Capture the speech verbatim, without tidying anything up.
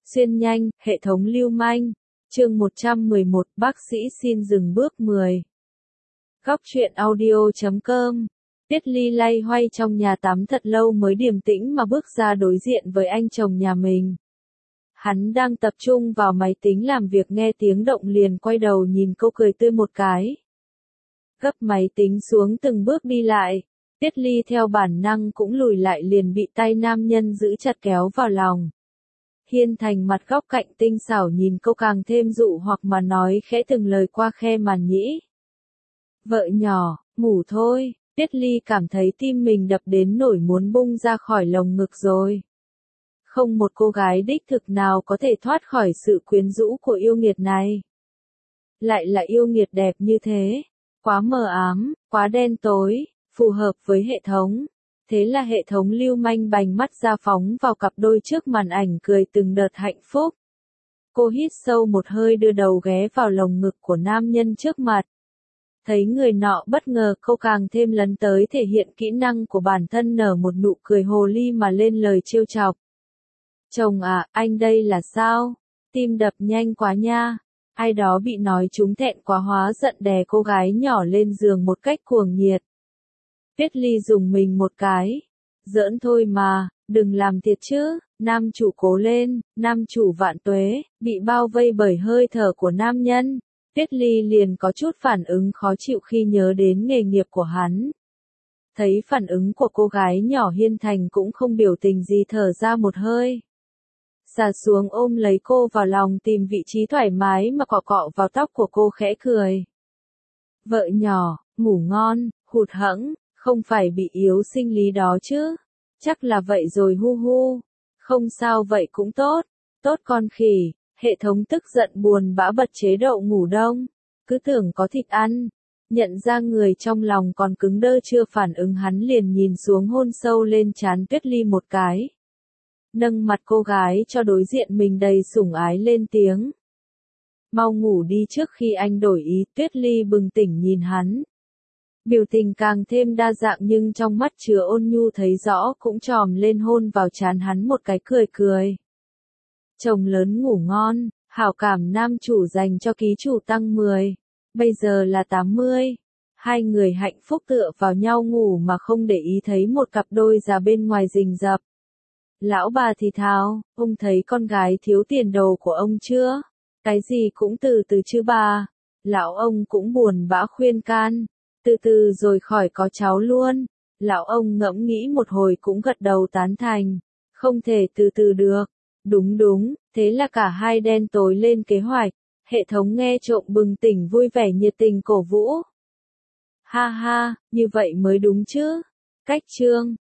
Xuyên nhanh, hệ thống lưu manh. Chương một trăm mười một, bác sĩ xin dừng bước mười. Góc truyện audio chấm com. Tiết Ly loay hoay trong nhà tắm thật lâu mới điềm tĩnh mà bước ra đối diện với anh chồng nhà mình. Hắn đang tập trung vào máy tính làm việc, nghe tiếng động liền quay đầu nhìn cô cười tươi một cái. Gấp máy tính xuống từng bước đi lại. Tiết Ly theo bản năng cũng lùi lại, liền bị tay nam nhân giữ chặt kéo vào lòng. Hiên Thành mặt góc cạnh tinh xảo nhìn cô càng thêm dụ hoặc mà nói khẽ từng lời qua khe màn nhĩ. Vợ nhỏ, ngủ thôi. Tiết Ly cảm thấy tim mình đập đến nổi muốn bung ra khỏi lồng ngực rồi. Không một cô gái đích thực nào có thể thoát khỏi sự quyến rũ của yêu nghiệt này. Lại là yêu nghiệt đẹp như thế. Quá mờ ám, quá đen tối, phù hợp với hệ thống. Thế là hệ thống lưu manh bành mắt ra phóng vào cặp đôi trước màn ảnh, cười từng đợt hạnh phúc. Cô hít sâu một hơi, đưa đầu ghé vào lồng ngực của nam nhân trước mặt. Thấy người nọ bất ngờ, cô càng thêm lấn tới thể hiện kỹ năng của bản thân, nở một nụ cười hồ ly mà lên lời trêu chọc. Chồng à, anh đây là sao? Tim đập nhanh quá nha. Ai đó bị nói trúng thẹn quá hóa giận đè cô gái nhỏ lên giường một cách cuồng nhiệt. Tiết Ly dùng mình một cái. Giỡn thôi mà, đừng làm thiệt chứ. Nam chủ cố lên, nam chủ vạn tuế. Bị bao vây bởi hơi thở của nam nhân. Tiết Ly liền có chút phản ứng khó chịu khi nhớ đến nghề nghiệp của hắn. Thấy phản ứng của cô gái nhỏ, Hiên Thành cũng không biểu tình gì, thở ra một hơi. Xà xuống ôm lấy cô vào lòng, tìm vị trí thoải mái mà cọ cọ vào tóc của cô, khẽ cười. Vợ nhỏ, ngủ ngon, hụt hẫng, không phải bị yếu sinh lý đó chứ? Chắc là vậy rồi hu hu. Không sao vậy cũng tốt. Tốt con khỉ. Hệ thống tức giận buồn bã bật chế độ ngủ đông. Cứ tưởng có thịt ăn. Nhận ra người trong lòng còn cứng đơ chưa phản ứng, hắn liền nhìn xuống hôn sâu lên trán Tuyết Ly một cái. Nâng mặt cô gái cho đối diện mình đầy sủng ái lên tiếng. Mau ngủ đi trước khi anh đổi ý. Tuyết Ly bừng tỉnh nhìn hắn. Biểu tình càng thêm đa dạng nhưng trong mắt chứa ôn nhu thấy rõ, cũng tròm lên hôn vào trán hắn một cái, cười cười. Chồng lớn ngủ ngon, hảo cảm nam chủ dành cho ký chủ tăng mười. Bây giờ là tám mươi. Hai người hạnh phúc tựa vào nhau ngủ mà không để ý thấy một cặp đôi già bên ngoài rình rập. Lão bà thì thào, ông thấy con gái thiếu tiền đồ của ông chưa? Cái gì cũng từ từ chứ bà. Lão ông cũng buồn bã khuyên can. Từ từ rồi khỏi có cháu luôn. Lão ông ngẫm nghĩ một hồi cũng gật đầu tán thành. Không thể từ từ được. Đúng đúng, thế là cả hai đen tối lên kế hoạch. Hệ thống nghe trộm bừng tỉnh, vui vẻ nhiệt tình cổ vũ. Ha ha, như vậy mới đúng chứ. Cách chương.